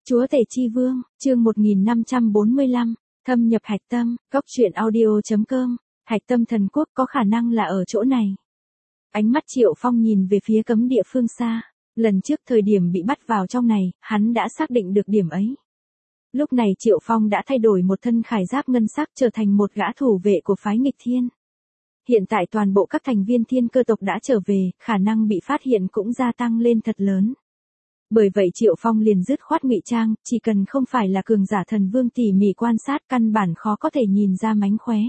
Chúa Tể Chi Vương, chương 1545, thâm nhập hạch tâm, góc truyện audio.com, hạch tâm thần quốc có khả năng là ở chỗ này. Ánh mắt Triệu Phong nhìn về phía cấm địa phương xa, lần trước thời điểm bị bắt vào trong này, hắn đã xác định được điểm ấy. Lúc này Triệu Phong đã thay đổi một thân khải giáp ngân sắc trở thành một gã thủ vệ của phái nghịch thiên. Hiện tại toàn bộ các thành viên thiên cơ tộc đã trở về, khả năng bị phát hiện cũng gia tăng lên thật lớn. Bởi vậy Triệu Phong liền dứt khoát ngụy trang, chỉ cần không phải là cường giả thần vương tỉ mỉ quan sát căn bản khó có thể nhìn ra mánh khóe.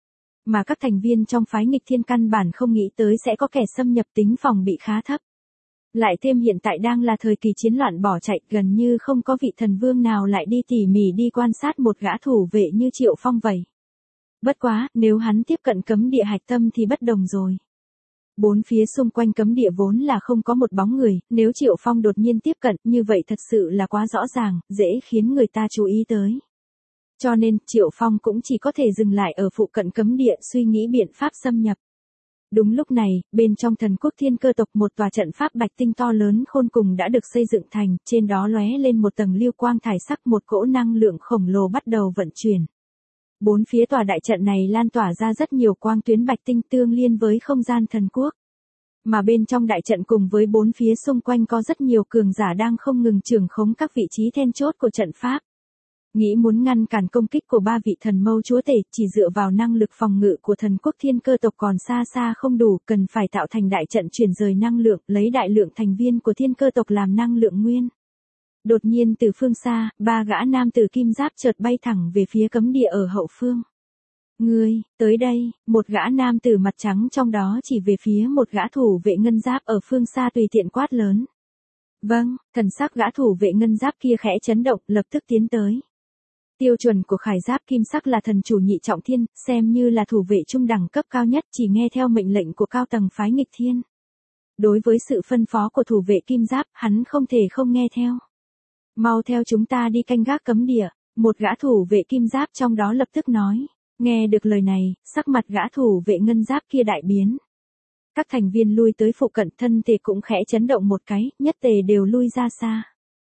Mà các thành viên trong phái nghịch thiên căn bản không nghĩ tới sẽ có kẻ xâm nhập tính phòng bị khá thấp. Lại thêm hiện tại đang là thời kỳ chiến loạn bỏ chạy, gần như không có vị thần vương nào lại đi tỉ mỉ đi quan sát một gã thủ vệ như Triệu Phong vậy. Bất quá, nếu hắn tiếp cận cấm địa hạch tâm thì bất đồng rồi. Bốn phía xung quanh cấm địa vốn là không có một bóng người, nếu Triệu Phong đột nhiên tiếp cận như vậy thật sự là quá rõ ràng, dễ khiến người ta chú ý tới. Cho nên, Triệu Phong cũng chỉ có thể dừng lại ở phụ cận cấm địa suy nghĩ biện pháp xâm nhập. Đúng lúc này, bên trong thần quốc thiên cơ tộc một tòa trận pháp bạch tinh to lớn khôn cùng đã được xây dựng thành, trên đó lóe lên một tầng lưu quang thải sắc, một cỗ năng lượng khổng lồ bắt đầu vận chuyển. Bốn phía tòa đại trận này lan tỏa ra rất nhiều quang tuyến bạch tinh tương liên với không gian thần quốc. Mà bên trong đại trận cùng với bốn phía xung quanh có rất nhiều cường giả đang không ngừng trưởng khống các vị trí then chốt của trận pháp. Nghĩ muốn ngăn cản công kích của ba vị thần mâu chúa tể, chỉ dựa vào năng lực phòng ngự của thần quốc thiên cơ tộc còn xa xa không đủ, cần phải tạo thành đại trận chuyển rời năng lượng, lấy đại lượng thành viên của thiên cơ tộc làm năng lượng nguyên. Đột nhiên từ phương xa, ba gã nam tử kim giáp chợt bay thẳng về phía cấm địa ở hậu phương. Ngươi, tới đây, một gã nam tử mặt trắng trong đó chỉ về phía một gã thủ vệ ngân giáp ở phương xa tùy tiện quát lớn. Vâng, thần sắc gã thủ vệ ngân giáp kia khẽ chấn động, lập tức tiến tới. Tiêu chuẩn của khải giáp kim sắc là thần chủ nhị trọng thiên, xem như là thủ vệ trung đẳng cấp cao nhất, chỉ nghe theo mệnh lệnh của cao tầng phái nghịch thiên. Đối với sự phân phó của thủ vệ kim giáp, hắn không thể không nghe theo. Mau theo chúng ta đi canh gác cấm địa, một gã thủ vệ kim giáp trong đó lập tức nói. Nghe được lời này, sắc mặt gã thủ vệ ngân giáp kia đại biến. Các thành viên lui tới phụ cận, thân thể cũng khẽ chấn động một cái, nhất tề đều lui ra xa.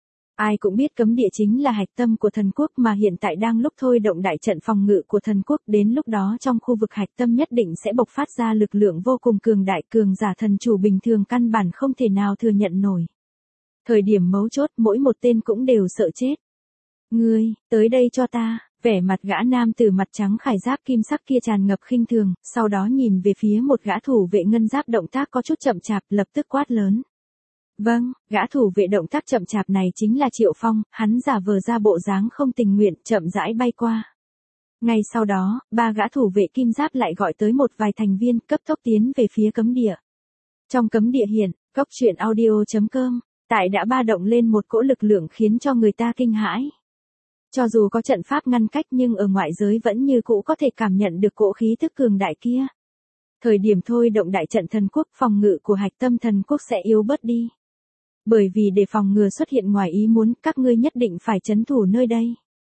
Ai cũng biết cấm địa chính là hạch tâm của thần quốc mà hiện tại đang lúc thôi động đại trận phòng ngự của thần quốc, đến lúc đó trong khu vực hạch tâm nhất định sẽ bộc phát ra lực lượng vô cùng cường đại, cường giả thần chủ bình thường căn bản không thể nào thừa nhận nổi. Thời điểm mấu chốt mỗi một tên cũng đều sợ chết. Ngươi, tới đây cho ta, vẻ mặt gã nam tử mặt trắng khải giáp kim sắc kia tràn ngập khinh thường, sau đó nhìn về phía một gã thủ vệ ngân giáp động tác có chút chậm chạp, lập tức quát lớn. Vâng, gã thủ vệ động tác chậm chạp này chính là Triệu Phong, hắn giả vờ ra bộ dáng không tình nguyện, chậm rãi bay qua. Ngay sau đó, ba gã thủ vệ kim giáp lại gọi tới một vài thành viên, cấp tốc tiến về phía cấm địa. Trong cấm địa hiện, góc truyện audio.com, tại đã ba động lên một cỗ lực lượng khiến cho người ta kinh hãi. Cho dù có trận pháp ngăn cách nhưng ở ngoại giới vẫn như cũ có thể cảm nhận được cỗ khí tức cường đại kia. Thời điểm thôi động đại trận thần quốc, phòng ngự của hạch tâm thần quốc sẽ yếu bớt đi. Bởi vì để phòng ngừa xuất hiện ngoài ý muốn, các ngươi nhất định phải trấn thủ nơi đây.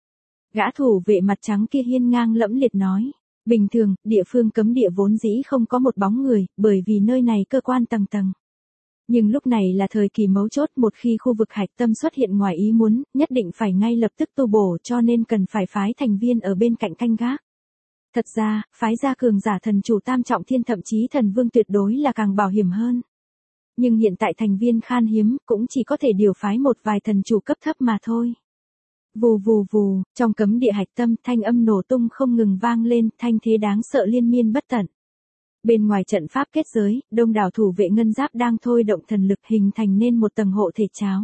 Gã thủ vệ mặt trắng kia hiên ngang lẫm liệt nói. Bình thường, địa phương cấm địa vốn dĩ không có một bóng người, bởi vì nơi này cơ quan tầng tầng. Nhưng lúc này là thời kỳ mấu chốt, một khi khu vực hạch tâm xuất hiện ngoài ý muốn, nhất định phải ngay lập tức tu bổ, cho nên cần phải phái thành viên ở bên cạnh canh gác. Thật ra, phái ra cường giả thần chủ tam trọng thiên thậm chí thần vương tuyệt đối là càng bảo hiểm hơn. Nhưng hiện tại thành viên khan hiếm, cũng chỉ có thể điều phái một vài thần chủ cấp thấp mà thôi. Vù vù vù, trong cấm địa hạch tâm, thanh âm nổ tung không ngừng vang lên, thanh thế đáng sợ liên miên bất tận. Bên ngoài trận pháp kết giới, đông đảo thủ vệ ngân giáp đang thôi động thần lực hình thành nên một tầng hộ thể cháo.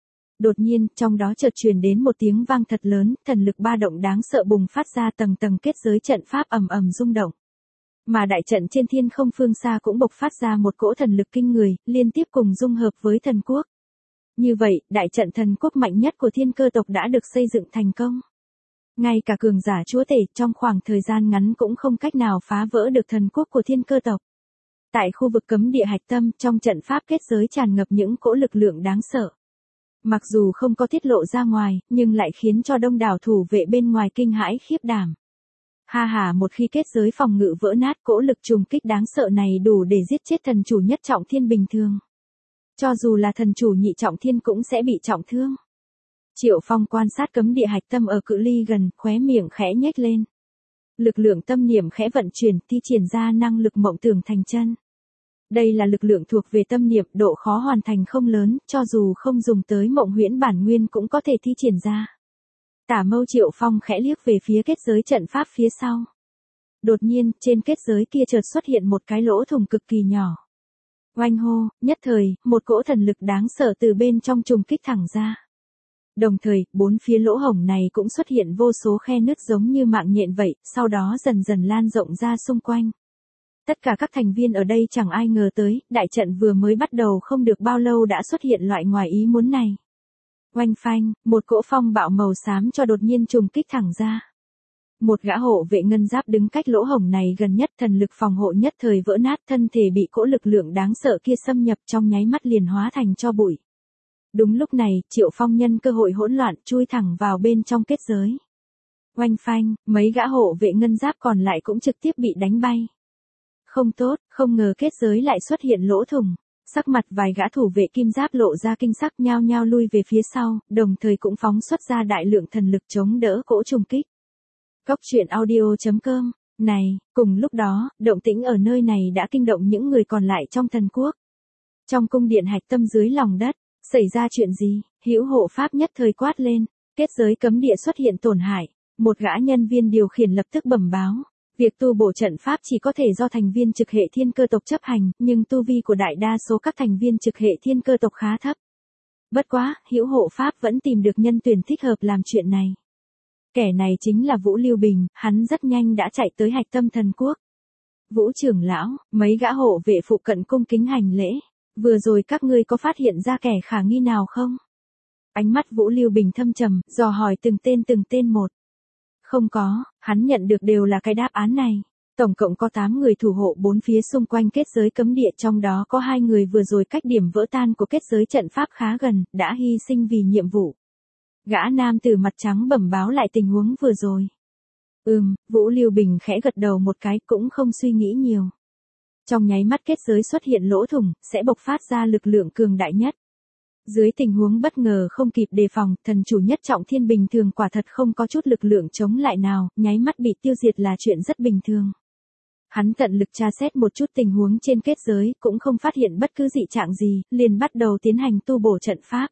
Đột nhiên, trong đó chợt truyền đến một tiếng vang thật lớn, thần lực ba động đáng sợ bùng phát ra, tầng tầng kết giới trận pháp ầm ầm rung động. Mà đại trận trên thiên không phương xa cũng bộc phát ra một cỗ thần lực kinh người, liên tiếp cùng dung hợp với thần quốc. Như vậy, đại trận thần quốc mạnh nhất của thiên cơ tộc đã được xây dựng thành công. Ngay cả cường giả chúa tể trong khoảng thời gian ngắn cũng không cách nào phá vỡ được thần quốc của thiên cơ tộc. Tại khu vực cấm địa hạch tâm, trong trận pháp kết giới tràn ngập những cỗ lực lượng đáng sợ. Mặc dù không có tiết lộ ra ngoài, nhưng lại khiến cho đông đảo thủ vệ bên ngoài kinh hãi khiếp đảm. Ha ha, một khi kết giới phòng ngự vỡ nát, cỗ lực trùng kích đáng sợ này đủ để giết chết thần chủ nhất trọng thiên bình thường. Cho dù là thần chủ nhị trọng thiên cũng sẽ bị trọng thương. Triệu Phong quan sát cấm địa hạch tâm ở cự ly gần, khóe miệng khẽ nhếch lên. Lực lượng tâm niệm khẽ vận chuyển, thi triển ra năng lực mộng tưởng thành chân. Đây là lực lượng thuộc về tâm niệm, độ khó hoàn thành không lớn, cho dù không dùng tới mộng huyễn bản nguyên cũng có thể thi triển ra. Tả mâu Triệu Phong khẽ liếc về phía kết giới trận pháp phía sau. Đột nhiên, trên kết giới kia chợt xuất hiện một cái lỗ thủng cực kỳ nhỏ. Oanh hô, nhất thời, một cỗ thần lực đáng sợ từ bên trong trùng kích thẳng ra. Đồng thời, bốn phía lỗ hổng này cũng xuất hiện vô số khe nứt giống như mạng nhện vậy, sau đó dần dần lan rộng ra xung quanh. Tất cả các thành viên ở đây chẳng ai ngờ tới, đại trận vừa mới bắt đầu không được bao lâu đã xuất hiện loại ngoài ý muốn này. Oanh phanh, một cỗ phong bạo màu xám cho đột nhiên trùng kích thẳng ra. Một gã hộ vệ ngân giáp đứng cách lỗ hổng này gần nhất, thần lực phòng hộ nhất thời vỡ nát, thân thể bị cỗ lực lượng đáng sợ kia xâm nhập trong nháy mắt liền hóa thành tro bụi. Đúng lúc này, Triệu Phong nhân cơ hội hỗn loạn chui thẳng vào bên trong kết giới. Oanh phanh, mấy gã hộ vệ ngân giáp còn lại cũng trực tiếp bị đánh bay. Không tốt, không ngờ kết giới lại xuất hiện lỗ thủng. Sắc mặt vài gã thủ vệ kim giáp lộ ra kinh sắc, nhao nhao lui về phía sau, đồng thời cũng phóng xuất ra đại lượng thần lực chống đỡ cỗ trùng kích. Cóc truyện audio.com. Này, cùng lúc đó, động tĩnh ở nơi này đã kinh động những người còn lại trong thần quốc. Trong cung điện hạch tâm dưới lòng đất, xảy ra chuyện gì? Hữu hộ pháp nhất thời quát lên, kết giới cấm địa xuất hiện tổn hại. Một gã nhân viên điều khiển lập tức bẩm báo. Việc tu bổ trận pháp chỉ có thể do thành viên trực hệ thiên cơ tộc chấp hành, nhưng tu vi của đại đa số các thành viên trực hệ thiên cơ tộc khá thấp. Bất quá, hữu hộ pháp vẫn tìm được nhân tuyển thích hợp làm chuyện này. Kẻ này chính là Vũ Lưu Bình, hắn rất nhanh đã chạy tới hạch tâm thần quốc. Vũ trưởng lão, mấy gã hộ vệ phụ cận cung kính hành lễ. Vừa rồi các ngươi có phát hiện ra kẻ khả nghi nào không? Ánh mắt Vũ Lưu Bình thâm trầm, dò hỏi từng tên một. Không có, hắn nhận được đều là cái đáp án này. Tổng cộng có 8 người thủ hộ bốn phía xung quanh kết giới cấm địa, trong đó có 2 người vừa rồi cách điểm vỡ tan của kết giới trận pháp khá gần, đã hy sinh vì nhiệm vụ. Gã nam tử mặt trắng bẩm báo lại tình huống vừa rồi. Vũ Lưu Bình khẽ gật đầu một cái, cũng không suy nghĩ nhiều. Trong nháy mắt kết giới xuất hiện lỗ thủng, sẽ bộc phát ra lực lượng cường đại nhất. Dưới tình huống bất ngờ không kịp đề phòng, thần chủ nhất trọng thiên bình thường quả thật không có chút lực lượng chống lại nào, nháy mắt bị tiêu diệt là chuyện rất bình thường. Hắn tận lực tra xét một chút tình huống trên kết giới, cũng không phát hiện bất cứ dị trạng gì, liền bắt đầu tiến hành tu bổ trận pháp.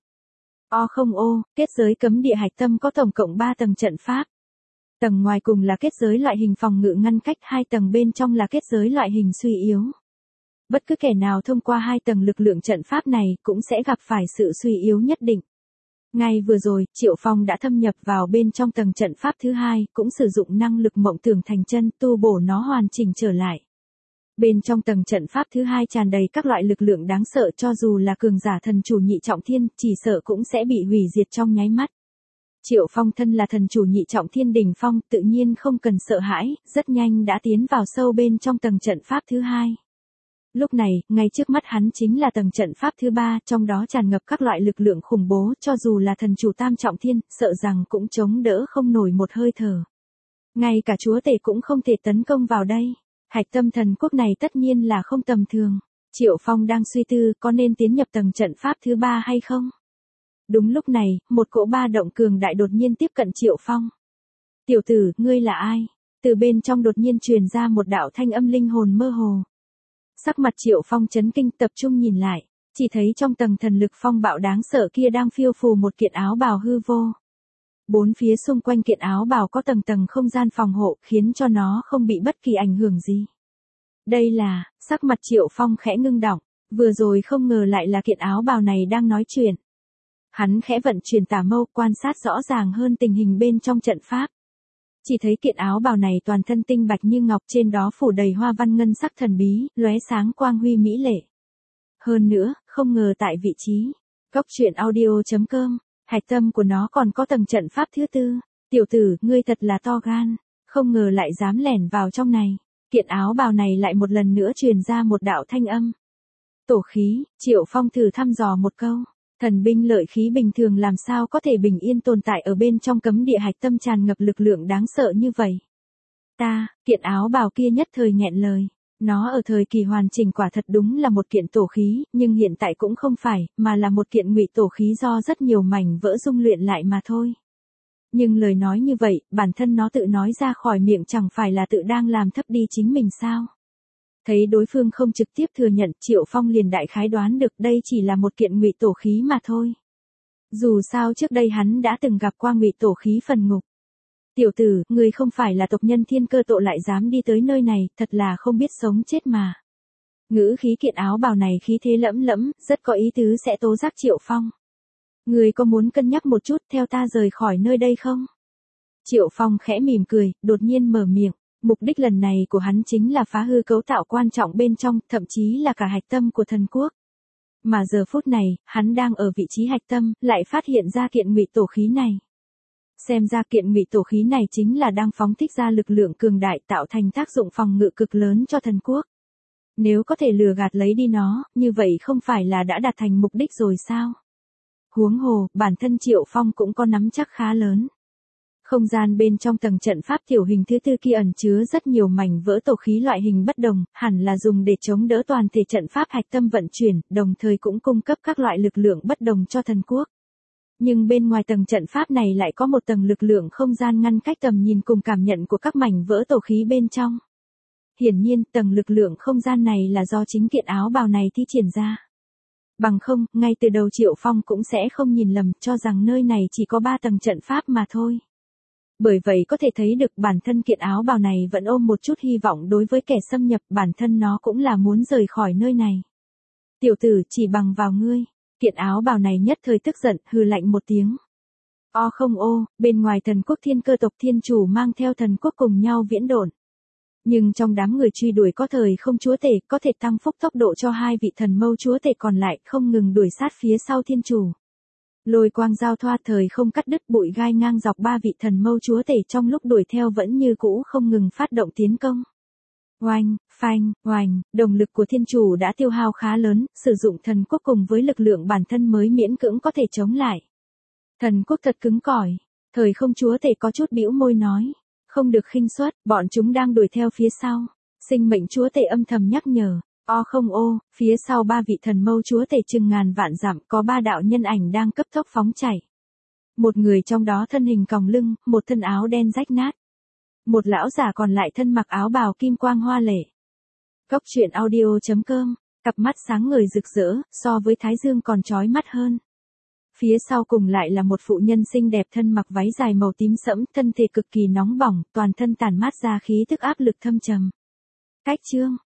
Kết giới cấm địa hạch tâm có tổng cộng 3 tầng trận pháp. Tầng ngoài cùng là kết giới loại hình phòng ngự ngăn cách, 2 tầng bên trong là kết giới loại hình suy yếu. Bất cứ kẻ nào thông qua 2 tầng lực lượng trận pháp này cũng sẽ gặp phải sự suy yếu nhất định. Ngay vừa rồi, Triệu Phong đã thâm nhập vào bên trong tầng trận pháp thứ 2, cũng sử dụng năng lực mộng tưởng thành chân tu bổ nó hoàn chỉnh trở lại. Bên trong tầng trận pháp thứ 2 tràn đầy các loại lực lượng đáng sợ, cho dù là cường giả thần chủ nhị trọng thiên, chỉ sợ cũng sẽ bị hủy diệt trong nháy mắt. Triệu Phong thân là thần chủ nhị trọng thiên đỉnh phong, tự nhiên không cần sợ hãi, rất nhanh đã tiến vào sâu bên trong tầng trận pháp thứ 2. Lúc này, ngay trước mắt hắn chính là tầng trận pháp thứ 3, trong đó tràn ngập các loại lực lượng khủng bố, cho dù là thần chủ tam trọng thiên, sợ rằng cũng chống đỡ không nổi một hơi thở. Ngay cả chúa tể cũng không thể tấn công vào đây. Hạch tâm thần quốc này tất nhiên là không tầm thường. Triệu Phong đang suy tư có nên tiến nhập tầng trận pháp thứ 3 hay không. Đúng lúc này, một cỗ ba động cường đại đột nhiên tiếp cận Triệu Phong. Tiểu tử, ngươi là ai? Từ bên trong đột nhiên truyền ra một đạo thanh âm linh hồn mơ hồ. Sắc mặt Triệu Phong chấn kinh, tập trung nhìn lại, chỉ thấy trong tầng thần lực phong bạo đáng sợ kia đang phiêu phù một kiện áo bào hư vô. Bốn phía xung quanh kiện áo bào có tầng tầng không gian phòng hộ, khiến cho nó không bị bất kỳ ảnh hưởng gì. Đây là, sắc mặt Triệu Phong khẽ ngưng đọng, vừa rồi không ngờ lại là kiện áo bào này đang nói chuyện. Hắn khẽ vận chuyển tả mâu, quan sát rõ ràng hơn tình hình bên trong trận pháp. Chỉ thấy kiện áo bào này toàn thân tinh bạch như ngọc, trên đó phủ đầy hoa văn ngân sắc thần bí, lóe sáng quang huy mỹ lệ. Hơn nữa, không ngờ tại vị trí cóc truyện audio.com, hạch tâm của nó còn có tầng trận pháp thứ 4. Tiểu tử, ngươi thật là to gan, không ngờ lại dám lẻn vào trong này. Kiện áo bào này lại một lần nữa truyền ra một đạo thanh âm. Tổ khí, Triệu Phong thử thăm dò một câu. Thần binh lợi khí bình thường làm sao có thể bình yên tồn tại ở bên trong cấm địa hạch tâm tràn ngập lực lượng đáng sợ như vậy. Kiện áo bào kia nhất thời nghẹn lời. Nó ở thời kỳ hoàn chỉnh quả thật đúng là một kiện tổ khí, nhưng hiện tại cũng không phải, mà là một kiện ngụy tổ khí do rất nhiều mảnh vỡ dung luyện lại mà thôi. Nhưng lời nói như vậy, bản thân nó tự nói ra khỏi miệng chẳng phải là tự đang làm thấp đi chính mình sao? Thấy đối phương không trực tiếp thừa nhận, Triệu Phong liền đại khái đoán được đây chỉ là một kiện ngụy tổ khí mà thôi. Dù sao trước đây hắn đã từng gặp qua ngụy tổ khí phần ngục. Tiểu tử, người không phải là tộc nhân Thiên Cơ Tộ lại dám đi tới nơi này, thật là không biết sống chết mà. Ngữ khí kiện áo bào này khí thế lẫm lẫm, rất có ý tứ sẽ tố giác Triệu Phong. Người có muốn cân nhắc một chút theo ta rời khỏi nơi đây không? Triệu Phong khẽ mỉm cười, đột nhiên mở miệng. Mục đích lần này của hắn chính là phá hư cấu tạo quan trọng bên trong, thậm chí là cả hạch tâm của thần quốc. Mà giờ phút này, hắn đang ở vị trí hạch tâm, lại phát hiện ra kiện ngụy tổ khí này. Xem ra kiện ngụy tổ khí này chính là đang phóng thích ra lực lượng cường đại tạo thành tác dụng phòng ngự cực lớn cho thần quốc. Nếu có thể lừa gạt lấy đi nó, như vậy không phải là đã đạt thành mục đích rồi sao? Huống hồ, bản thân Triệu Phong cũng có nắm chắc khá lớn. Không gian bên trong tầng trận pháp tiểu hình thứ tư kia ẩn chứa rất nhiều mảnh vỡ tổ khí loại hình bất đồng, hẳn là dùng để chống đỡ toàn thể trận pháp hạch tâm vận chuyển, đồng thời cũng cung cấp các loại lực lượng bất đồng cho thần quốc. Nhưng bên ngoài tầng trận pháp này lại có một tầng lực lượng không gian ngăn cách tầm nhìn cùng cảm nhận của các mảnh vỡ tổ khí bên trong. Hiển nhiên, tầng lực lượng không gian này là do chính kiện áo bào này thi triển ra. Bằng không, ngay từ đầu Triệu Phong cũng sẽ không nhìn lầm cho rằng nơi này chỉ có 3 tầng trận pháp mà thôi. Bởi vậy có thể thấy được bản thân kiện áo bào này vẫn ôm một chút hy vọng đối với kẻ xâm nhập, bản thân nó cũng là muốn rời khỏi nơi này. Tiểu tử, chỉ bằng vào ngươi. Kiện áo bào này nhất thời tức giận, hừ lạnh một tiếng. O không ô, bên ngoài thần quốc Thiên Cơ tộc thiên chủ mang theo thần quốc cùng nhau viễn độn. Nhưng trong đám người truy đuổi có thời không chúa tể, có thể tăng phúc tốc độ cho 2 vị thần mâu chúa tể còn lại, không ngừng đuổi sát phía sau thiên chủ. Lôi quang giao thoa thời không cắt đứt bụi gai ngang dọc 3 vị thần mâu chúa tể trong lúc đuổi theo vẫn như cũ không ngừng phát động tiến công. Oanh, phanh, oanh, đồng lực của thiên chủ đã tiêu hao khá lớn, sử dụng thần quốc cùng với lực lượng bản thân mới miễn cưỡng có thể chống lại. Thần quốc thật cứng cỏi, thời không chúa tể có chút bĩu môi nói, không được khinh suất, bọn chúng đang đuổi theo phía sau. Sinh mệnh chúa tể âm thầm nhắc nhở, o không ô, phía sau 3 vị thần mâu chúa tể chừng ngàn vạn dặm có 3 đạo nhân ảnh đang cấp tốc phóng chạy. Một người trong đó thân hình còng lưng, một thân áo đen rách nát. Một lão giả còn lại thân mặc áo bào kim quang hoa lệ. Góc truyện audio.com, cặp mắt sáng ngời rực rỡ, so với thái dương còn chói mắt hơn. Phía sau cùng lại là một phụ nhân xinh đẹp thân mặc váy dài màu tím sẫm, thân thể cực kỳ nóng bỏng, toàn thân tản mát ra khí tức áp lực thâm trầm. Cách chương